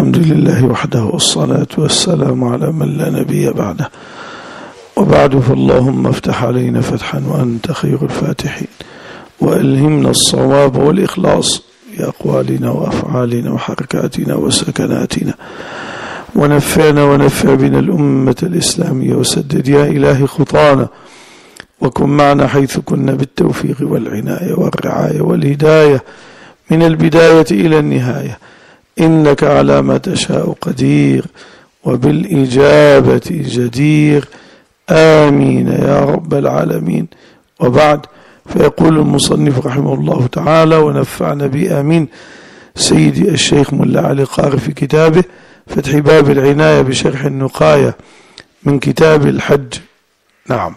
الحمد لله وحده والصلاة والسلام على من لا نبي بعده، وبعد فاللهم افتح علينا فتحا وأنت خير الفاتحين، وألهمنا الصواب والإخلاص في أقوالنا وأفعالنا وحركاتنا وسكناتنا، ونفعنا ونفع بنا الأمة الإسلامية، وسدد يا إلهي خطانا، وكن معنا حيث كنا بالتوفيق والعناية والرعاية والهداية من البداية إلى النهاية، إنك على ما تشاء قدير وبالإجابة جدير، آمين يا رب العالمين. وبعد، فيقول المصنف رحمه الله تعالى ونفعنا بآمين سيدي الشيخ ملا علي قاري في كتابه فتح باب العناية بشرح النقاية من كتاب الحج. نعم.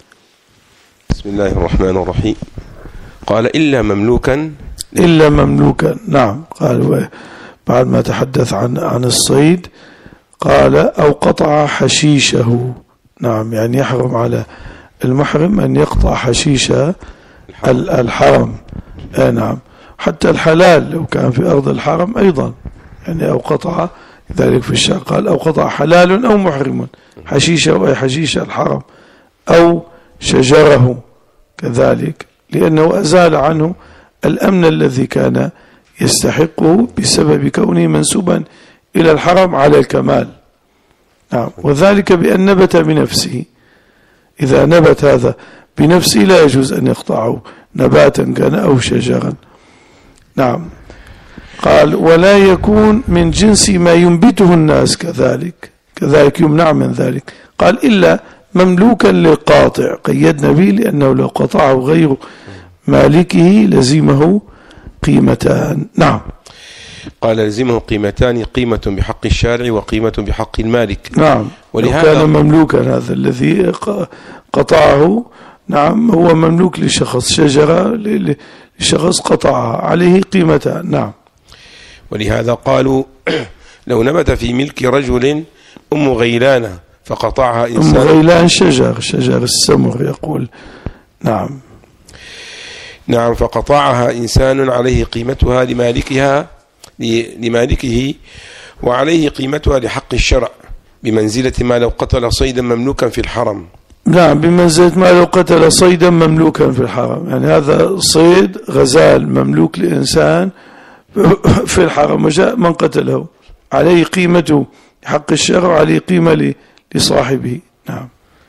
بسم الله الرحمن الرحيم. قال إلا مملوكا. نعم. قال بعد ما تحدث عن الصيد قال أو قطع حشيشه. نعم، يعني يحرم على المحرم أن يقطع حشيش الحرم. نعم، حتى الحلال لو كان في أرض الحرم أيضا، يعني أو قطع ذلك في الشرع قال أو قطع حلال أو محرم حشيشه أي حشيش الحرم أو شجره كذلك، لأنه أزال عنه الأمن الذي كان يستحقه بسبب كونه منسوبا إلى الحرم على الكمال. نعم، وذلك بأن نبت بنفسه، إذا نبت هذا بنفسه لا يجوز أن يقطعه نباتا كان أو شجرا. نعم. قال ولا يكون من جنس ما ينبته الناس كذلك يمنع من ذلك. قال إلا مملوكا للقاطع، قيدنا به لأنه لو قطعه غير مالكه لزمه قيمتان. نعم. قال لزمه قيمتان، قيمة بحق الشارع وقيمة بحق المالك. نعم، ولهذا كان مملوكا هذا الذي قطعه. نعم، هو مملوك لشخص، شجرة لشخص قطعها عليه قيمتان. نعم. ولهذا قالوا لو نبت في ملك رجل أم غيلانة فقطعها إنسان. أم غيلان شجر السمر يقول. نعم، فقطعها إنسان عليه قيمتها لمالكه وعليه قيمتها لحق الشرع، بمنزلة ما لو قتل صيدا مملوكا في الحرم. نعم، بمنزلة ما لو قتل صيدا مملوكا في الحرم، يعني هذا صيد غزال مملوك لإنسان في الحرم وجاء من قتله عليه قيمته حق الشرع وعليه قيمة لصاحبه. نعم.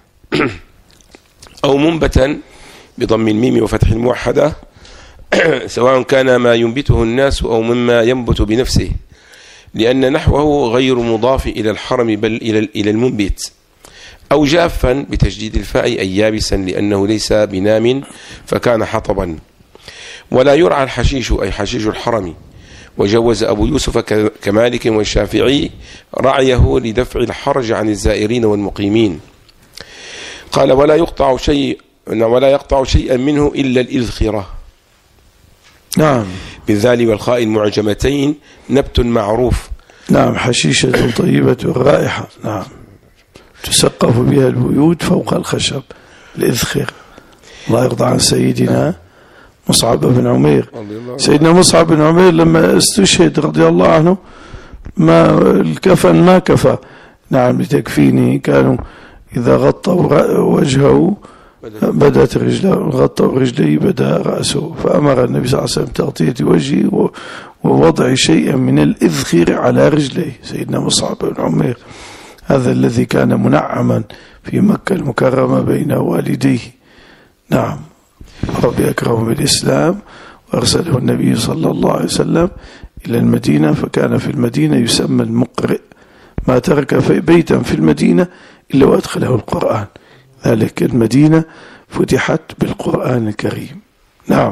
أو منبتا بضم الميم وفتح الموحدة، سواء كان ما ينبته الناس أو مما ينبت بنفسه، لأن نحوه غير مضاف إلى الحرم بل إلى المنبت. أو جافا بتجديد الفاء أي يابسا لأنه ليس بنام فكان حطبا. ولا يرعى الحشيش أي حشيش الحرم، وجوز أبو يوسف كمالك والشافعي رعيه لدفع الحرج عن الزائرين والمقيمين. قال ولا يقطع شيئا منه إلا الإذخرة. نعم، بالذال والخاء المعجمتين نبت معروف. نعم، حشيشة طيبة الرائحة. نعم، تسقف بها البيوت فوق الخشب، الإذخر. الله يرضى عن سيدنا مصعب بن عمير. سيدنا مصعب بن عمير لما استشهد رضي الله عنه ما الكفن ما كفى. نعم، لتكفينه كانوا إذا غطوا وجهه بدأت رجله، غطوا رجليه بدأ رأسه، فأمر النبي صلى الله عليه وسلم تغطية وجهه ووضع شيئا من الإذخر على رجليه. سيدنا مصعب بن عمير هذا الذي كان منعما في مكة المكرمة بين والديه. نعم، ربي أكرمه بالإسلام وأرسله النبي صلى الله عليه وسلم إلى المدينة، فكان في المدينة يسمى المقرئ، ما ترك بيتا في المدينة إلا وأدخله القرآن، ذلك المدينة فتحت بالقرآن الكريم. نعم.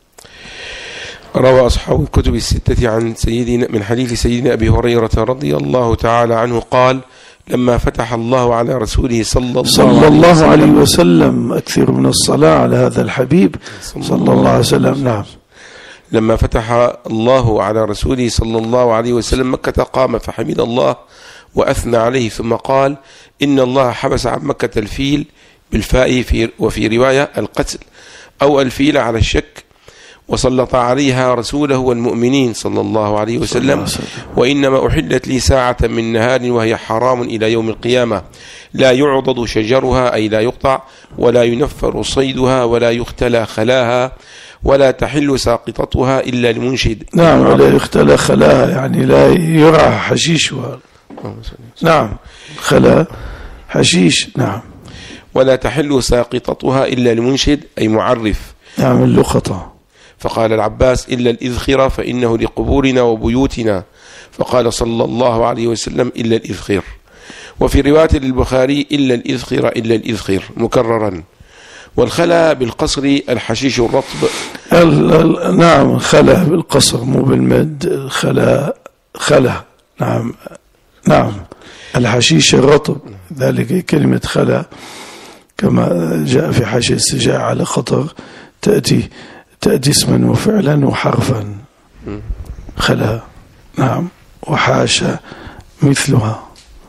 روى أصحاب الكتب الستة عن سيدنا من حديث سيدنا أبي هريرة رضي الله تعالى عنه قال لما فتح الله على رسوله صلى الله عليه وسلم، أكثر من الصلاة على هذا الحبيب صلى الله عليه وسلم. نعم. لما فتح الله على رسوله صلى الله عليه وسلم مكة قام فحمد الله وأثنى عليه، ثم قال إن الله حبس عن مكة الفيل بالفاء وفي رواية القتل أو الفيل على الشك، وسلط عليها رسوله والمؤمنين صلى الله عليه وسلم. وإنما أحلت لي ساعة من نهار وهي حرام إلى يوم القيامة، لا يعضد شجرها أي لا يقطع، ولا ينفر صيدها، ولا يختلى خلاها، ولا تحل ساقطتها إلا لمنشد. نعم، ولا يختلى خلاها يعني لا يرعى حشيشها. نعم، خلا حشيش. نعم. ولا تحل ساقطتها إلا لمنشد أي معرف. نعم، اللقطة. فقال العباس: إلا الإذخرة فإنه لقبورنا وبيوتنا. فقال صلى الله عليه وسلم: إلا الإذخر. وفي رواية للبخاري: إلا الإذخر إلا الإذخر مكررا. والخلا بالقصر الحشيش الرطب. نعم، خلا بالقصر مو بالمد. خلا. نعم نعم، الحشيش الرطب، ذلك كلمة خلا كما جاء في حاشية السجاع على خطر تأتي اسما وفعلا وحرفا. خلا. نعم. وحاشا مثلها،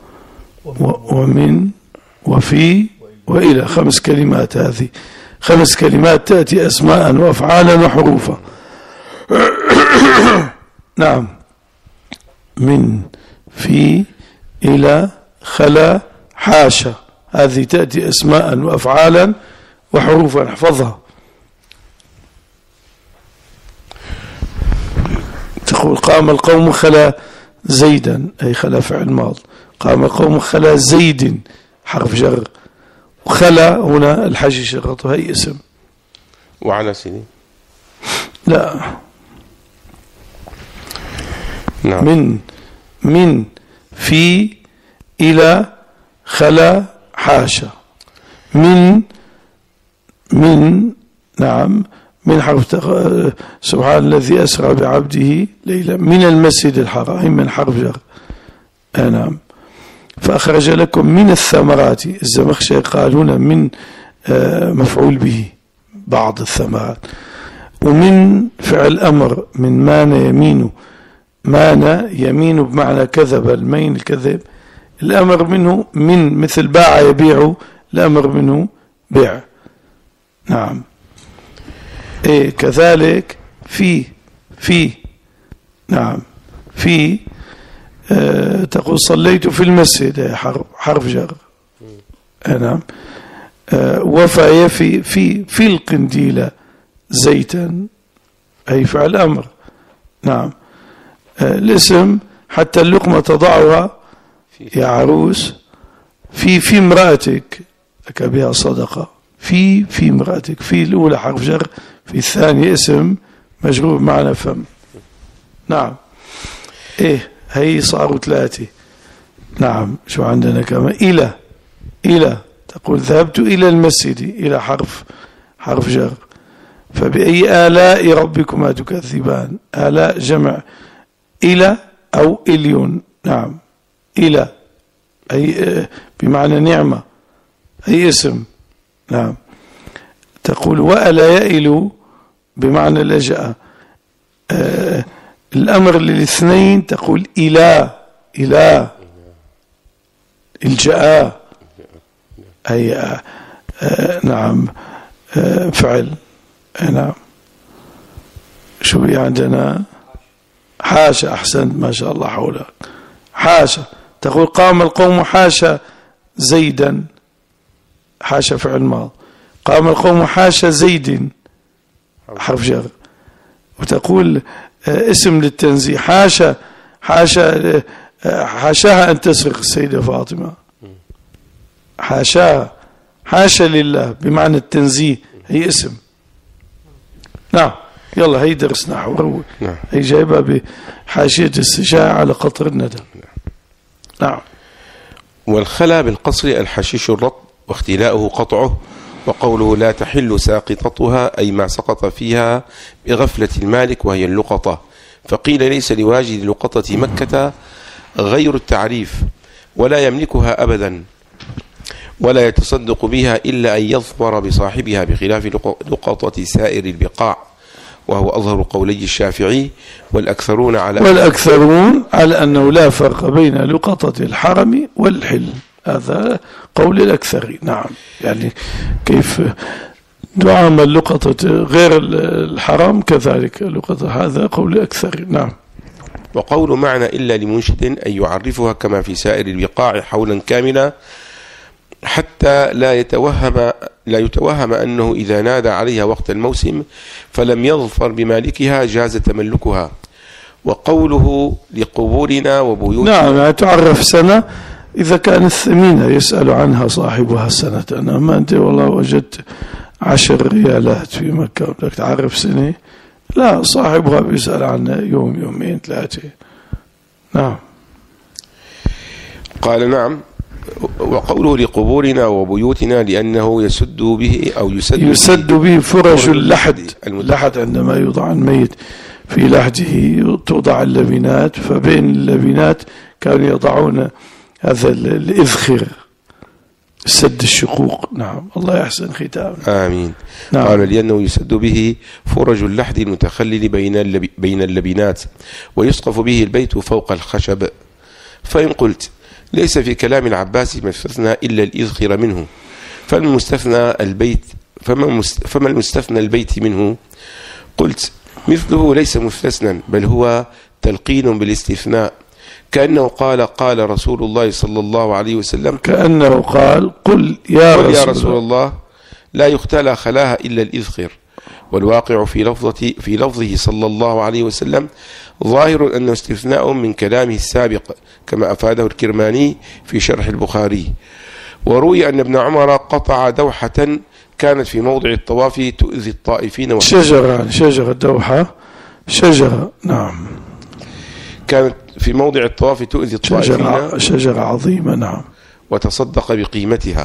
ومن وفي وإلى، 5 كلمات. هذه 5 كلمات تأتي أسماء وأفعالا وحروفا. نعم. من، في، إلى، خلا، حاشا، هذه تأتي أسماء وأفعالا وحروفا. احفظها. تقول: قام القوم خلا زيدا، أي خلا فعل ماض. قام القوم خلا زيد حرف جر. وخلا هنا الحشيش الرطب، هي اسم. وعلى سيدي لا. نعم. من في إلى خلا حاشا. من نعم، من حرف سبحان الذي أسرى بعبده ليلا من المسجد الحرام، من حرف جر. نعم. فأخرج لكم من الثمرات. الزمخشري قالون من مفعول به بعض الثمرات. ومن فعل أمر، من مان يمين. مان يمين بمعنى كذب، المين الكذب. الأمر منه من، مثل باع يبيع، الأمر منه بيع. نعم. إيه كذلك في نعم، في تقول صليت في المسجد، حرف جر. نعم. وفى يفي في القنديل زيتا، أي فعل أمر. نعم. الاسم حتى اللقمة تضعها يا عروس في امرأتك لك بها صدقة. في امرأتك، في الأولى حرف جر، في الثانية اسم مجرور معنى فم. نعم. إيه هي صاروا 3. نعم. شو عندنا كمان؟ إلى تقول ذهبت إلى المسجد، إلى حرف جر. فبأي آلاء ربكما تكذبان. آلاء جمع إلى أو إليون. نعم. إلى أي بمعنى نعمة، أي اسم. نعم. تقول وألا يئل بمعنى لجأ. الأمر للاثنين تقول إلى الجاء، أي نعم فعل. نعم. شو عندنا؟ حاشا. أحسنت، ما شاء الله حولك. حاشا. تقول قام القوم حاشا زيدا، حاشا فعل ماض. قام القوم حاشا زيد حرف جر. وتقول اسم للتنزيه حاشاها أن تسرق السيدة فاطمة. حاشا لله بمعنى التنزيه، هي اسم. نعم. يلا هي درس نحو، هي جايبها بحاشية السجاع على قطر الندى. نعم. والخلا بالقصر الحشيش الرطب، واختلاؤه قطعه. وقوله لا تحل ساقطتها أي ما سقط فيها بغفلة المالك، وهي اللقطة. فقيل ليس لواجد لقطة مكة غير التعريف، ولا يملكها أبدا، ولا يتصدق بها إلا أن يظفر بصاحبها، بخلاف لقطة سائر البقاع، وهو أظهر قولي الشافعي. والأكثرون على أنه لا فرق بين لقطة الحرم والحل، هذا قول الأكثرين. نعم. يعني كيف تعامل لقطة غير الحرام كذلك لقطة، هذا قول أكثر. نعم. وقول معنى إلا لمنشد أن يعرفها كما في سائر البقاع حولا كاملا حتى لا يتوهم أنه إذا نادى عليها وقت الموسم فلم يظفر بمالكها جاز تملكها. وقوله لقبورنا وبيوتنا، نعم، تعرف سنة إذا كانت ثمينة يسأل عنها صاحبها سنة. أنا ما أنت والله وجدت 10 ريالات في مكة بدك تعرف سنة، لا، صاحبها بيسأل عنها يوم يومين 3. نعم. قال نعم. وقوله لقبورنا وبيوتنا لأنه يسد به أو يسد به فرج اللحد عندما يوضع الميت في لحده توضع اللبنات، فبين اللبنات كانوا يضعون هذا الإذخر سد الشقوق. نعم، الله يحسن ختام. آمين. نعم. قال لأنه يسد به فرج اللحد المتخلل بين اللبنات ويسقف به البيت فوق الخشب. فإن قلت ليس في كلام العباس مستثنى إلا الإذخر منه، فما المستثنى البيت منه؟ قلت مثله ليس مستثنى بل هو تلقين بالاستثناء، كأنه قال رسول الله صلى الله عليه وسلم، كأنه قال قل يا رسول الله لا يختلى خلاها إلا الإذخر. والواقع في لفظه صلى الله عليه وسلم ظاهر أنه استثناء من كلامه السابق كما أفاده الكرماني في شرح البخاري. وروي أن ابن عمر قطع دوحة كانت في موضع الطواف تؤذي الطائفين. شجرة دوحة، شجرة. نعم، كانت في موضع الطواف تؤذي الطائفين، شجرة عظيمة. نعم. وتصدق بقيمتها.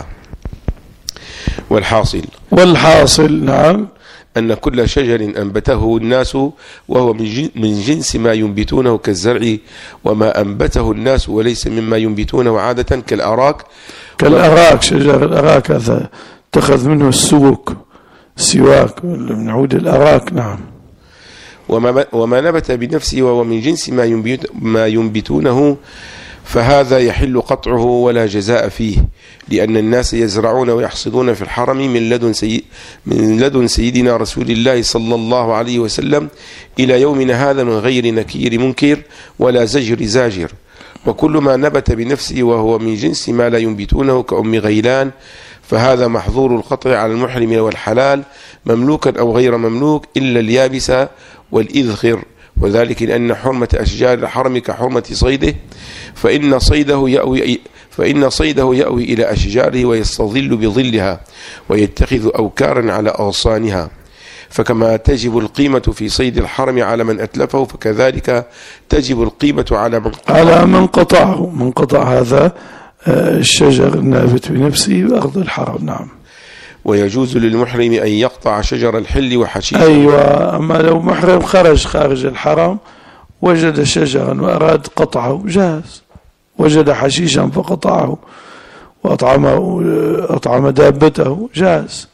والحاصل نعم أن كل شجر أنبته الناس وهو من جنس ما ينبتونه كالزرع، وما أنبته الناس وليس مما ينبتونه عادة كالأراك. شجر الأراك هذا اتخذ منه السواك من عود الأراك. نعم. وما نبت بنفسه وهو من جنس ما ينبتونه فهذا يحل قطعه ولا جزاء فيه، لأن الناس يزرعون ويحصدون في الحرم من لدن سيدنا رسول الله صلى الله عليه وسلم إلى يومنا هذا من غير نكير منكر ولا زجر زاجر. وكل ما نبت بنفسه وهو من جنس ما لا ينبتونه كأم غيلان فهذا محظور القطع على المحرم والحلال مملوكا أو غير مملوك إلا اليابس والإذخر، وذلك لأن حرمة أشجار الحرم كحرمة صيده، فإن صيده يأوي إلى أشجاره ويستظل بظلها ويتخذ أوكارا على أغصانها. فكما تجب القيمة في صيد الحرم على من أتلفه فكذلك تجب القيمة على من قطعه. من قطع هذا الشجر النابت بنفسه بأرض الحرم. نعم. ويجوز للمحرم أن يقطع شجر الحل وحشيشه. أيوة، أما لو محرم خارج الحرم وجد شجرا وأراد قطعه جاز، وجد حشيشا فقطعه وأطعم دابته جاز.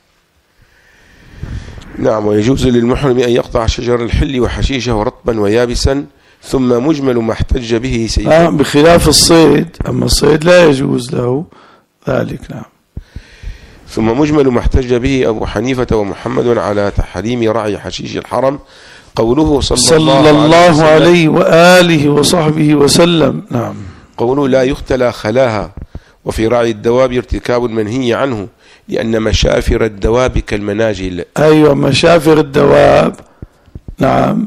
نعم. ويجوز للمحرم أن يقطع شجر الحل وحشيشه رطبا ويابسا، ثم مجمل ما احتج به سيده بخلاف الصيد. أما الصيد لا يجوز له ذلك. نعم. ثم مجمل ما احتج به أبو حنيفة ومحمد على تحريم رعي حشيش الحرم قوله صلى الله عليه وآله وصحبه وسلم. نعم. قوله لا يختلى خلاها. وفي رعي الدواب ارتكاب المنهي عنه لأن مشافر الدواب كالمناجل. أيوة، مشافر الدواب. نعم.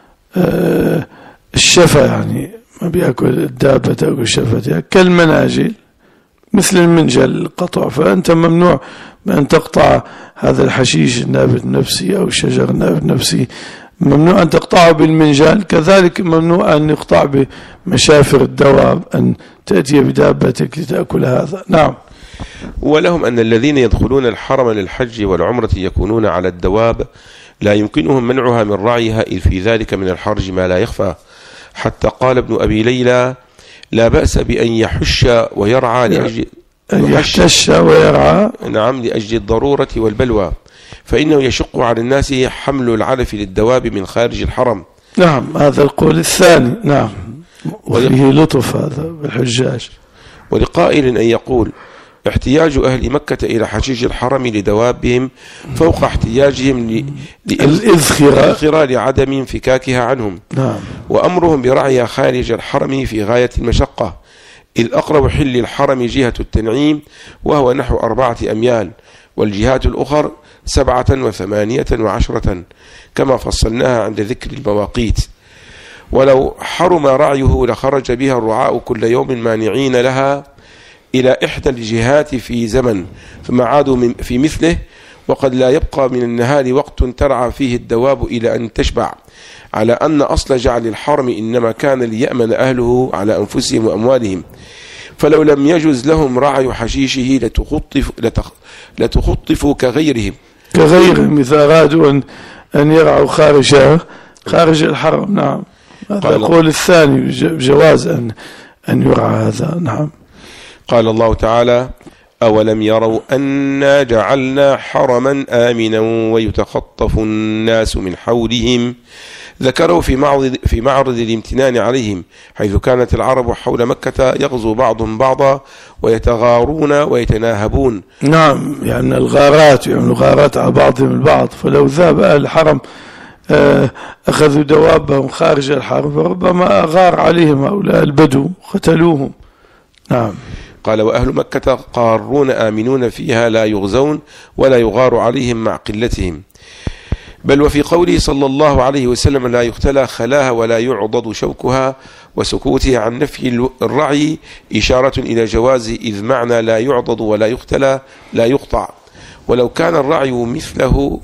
الشفا يعني ما بيأكل الدابة تأكل شفتها كالمناجل مثل المنجل القطع، فأنت ممنوع بأن تقطع هذا الحشيش النابت نفسي أو الشجر النابت نفسي، ممنوع أن تقطعه بالمنجل، كذلك ممنوع أن يقطع بمشافر الدواب، أن تأتي بدابتك لتأكل هذا. نعم. ولهم أن الذين يدخلون الحرم للحج والعمرة يكونون على الدواب لا يمكنهم منعها من رعيها إذ في ذلك من الحرج ما لا يخفى، حتى قال ابن أبي ليلى لا بأس بأن يحش ويرعى لأجل يحتش ويرعى. نعم، لأجل الضرورة والبلوى، فإنه يشق على الناس حمل العلف للدواب من خارج الحرم. نعم، هذا القول الثاني. نعم. وفيه لطف هذا بالحجاج. ولقائل أن يقول احتياج أهل مكة إلى حشيش الحرم لدوابهم فوق احتياجهم للإذخرة لعدم انفكاكها عنهم. وأمرهم برعيها خارج الحرم في غاية المشقة، إذ أقرب حل الحرم جهة التنعيم وهو نحو 4 أميال، والجهات الأخر 7 و8 و10 كما فصلناها عند ذكر المواقيت. ولو حرم رعيه لخرج بها الرعاء كل يوم مانعين لها إلى إحدى الجهات في زمن، ثم عادوا في مثله، وقد لا يبقى من النهار وقت ترعى فيه الدواب إلى أن تشبع، على أن أصل جعل الحرم إنما كان ليأمن أهله على أنفسهم وأموالهم، فلو لم يجز لهم رعي حشيشه لتخطفوا كغيرهم إذا أرادوا أن يرعوا خارج الحرم. نعم، هذا القول الثاني بجواز أن يرعى هذا. نعم. قال الله تعالى: أولم يروا أنا جعلنا حرما آمنا ويتخطف الناس من حولهم. ذكروا في معرض الامتنان عليهم، حيث كانت العرب حول مكة يغزو بعضهم بعضا ويتغارون ويتناهبون. نعم، يعني الغارات يعملوا غارات على بعضهم البعض، فلو ذهب أهل الحرم أخذوا دوابهم خارج الحرم ربما غار عليهم هؤلاء البدو قتلوهم. نعم. قال: وأهل مكة قارون آمنون فيها لا يغزون ولا يغار عليهم مع قلتهم. بل وفي قوله صلى الله عليه وسلم: لا يختلى خلاها ولا يعضد شوكها، وسكوتها عن نفي الرعي إشارة إلى جواز، إذ معنى لا يعضد ولا يختلى لا يقطع، ولو كان الرعي مثله.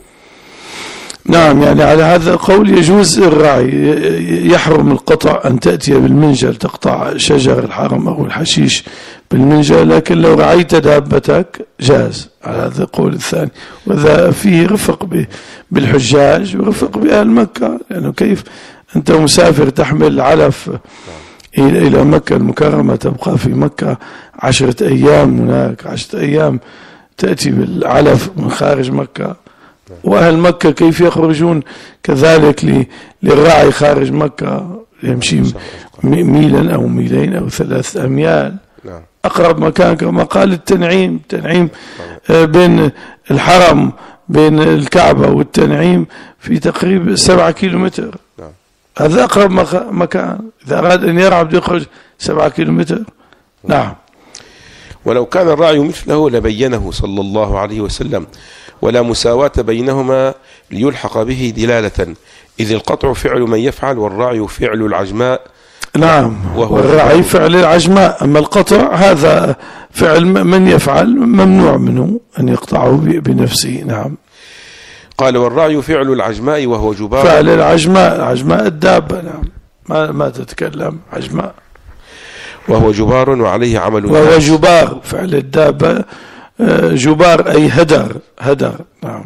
نعم، يعني على هذا القول يجوز الرعي، يحرم القطع أن تأتي بالمنجل تقطع شجر الحرم أو الحشيش بالمنجل، لكن لو رعيت دابتك جاز على هذا القول الثاني. وذا فيه رفق بالحجاج ورفق بأهل مكة، لأنه كيف أنت مسافر تحمل علف إلى مكة المكرمة، تبقى في مكة 10 أيام، هناك 10 أيام تأتي بالعلف من خارج مكة، وأهل مكة كيف يخرجون كذلك للرعي خارج مكة، يمشي ميلا أو ميلين أو 3 أميال. أقرب مكان كما قال التنعيم بين الحرم بين الكعبة والتنعيم في تقريبا 7 كيلومتر. هذا أقرب مكان، إذا أراد أن يرعى بده يخرج 7 كيلومتر. نعم. ولو كان الرعي مثله لبينه صلى الله عليه وسلم، ولا مساواة بينهما ليلحق به دلالة، إذ القطع فعل من يفعل والرعي فعل العجماء. نعم، والرعي فعل العجماء، أما القطع هذا فعل من يفعل، ممنوع منه أن يقطعه بنفسه. نعم. قال: والرعي فعل العجماء وهو جبار. فعل العجماء الدابة. نعم، ما تتكلم عجماء، وهو جبار وعليه عمل وهو جبار، فعل الدابة جبار أي هدر. نعم.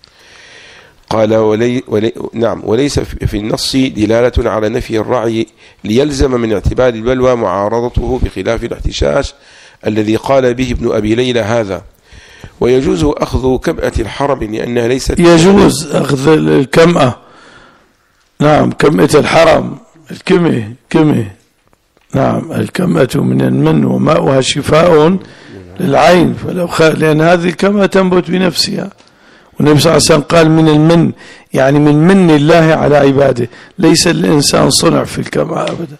قال: وليس في النص دلالة على نفي الرعي ليلزم من اعتبار البلوى معارضته، بخلاف الاحتشاش الذي قال به ابن أبي ليلى هذا. ويجوز أخذ كمأة الحرم لأنها ليست، يجوز أخذ الكمأة. نعم، كمأة الحرم، الكمة. نعم، الكمأة من المن وماؤها شفاء للعين، لأن هذه الكمأة تنبت بنفسها، والنبي صلى الله عليه وسلم قال من المن، يعني من من الله على عباده، ليس الإنسان صنع في الكمأة أبدا.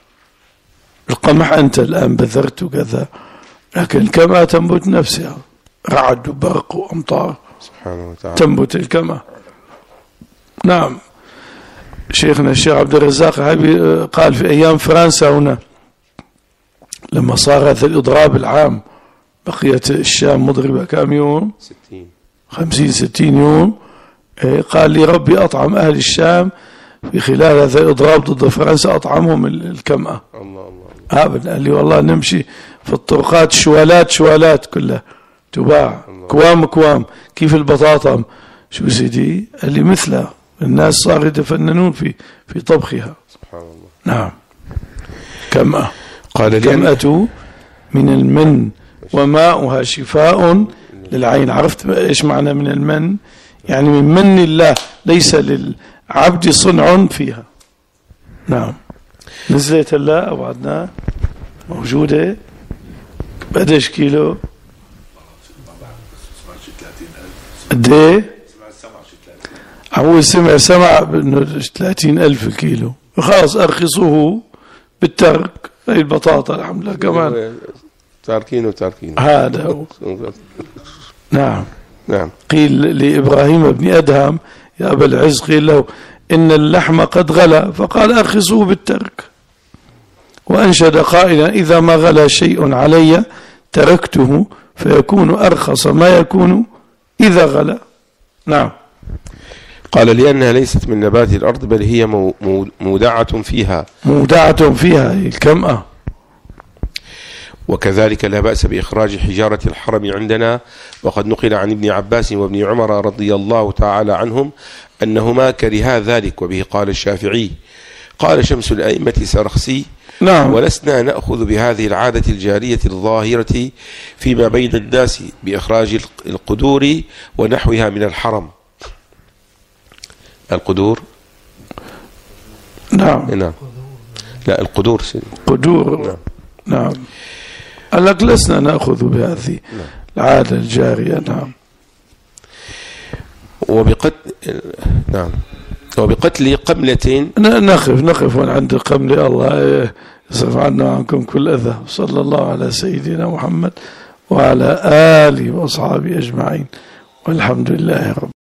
القمح أنت الآن بذرت وكذا، لكن الكمأة تنبت نفسها، رعد وبرق وأمطار سبحانه وتعالى تنبت الكمأة. نعم. شيخنا الشيخ عبد الرزاق قال في أيام فرنسا هنا لما صار هذا الإضراب العام، بقيت الشام مضربة كم يوم؟ 50-60 يوم. قال لي ربي أطعم أهل الشام في خلال هذا الإضراب ضد فرنسا، أطعمهم الكمأة. الله. قال لي والله نمشي في الطرقات شوالات كلها تباع، كوام كيف البطاطا، شو سيدي؟ قال لي مثلها، الناس صاروا يتفننون في طبخها. سبحان الله. نعم. كمأة. قال كمأة من المن وماؤها شفاء للعين. عرفت إيش معنى من المن؟ يعني من من الله، ليس للعبد صنع فيها. نعم. نزلت الله أو عدنا موجودة، قديش كيلو؟ قد ايه؟ هو سمع بأنه 30,000 كيلو، خلاص أرخصوه بالترك. هي البطاطا الحمد لله كمان تاركين هذا هو. نعم. نعم. قيل لإبراهيم بن أدهم يا أبا العز، قيل له إن اللحم قد غلا، فقال أرخصوه بالترك. وأنشد قائلا إذا ما غلا شيء علي تركته فيكون أرخص ما يكون إذا غلا. نعم. قال لأنها ليست من نبات الأرض بل هي مودعة فيها الكمأة. وكذلك لا بأس بإخراج حجارة الحرم عندنا، وقد نقل عن ابن عباس وابن عمر رضي الله تعالى عنهم أنهما كرها ذلك، وبه قال الشافعي. قال شمس الأئمة سرخسي نعم. ولسنا نأخذ بهذه العادة الجارية الظاهرة فيما بين الناس بإخراج القدور ونحوها من الحرم. القدور نعم. لا القدور قدور. نعم. قال لك لسنا نأخذ بهذه العادة الجارية. نعم. وبقتل قملة نقف عند قملة. الله يصرف عنا وعنكم كل أذى. صلى الله على سيدنا محمد وعلى آله وأصحابه أجمعين، والحمد لله رب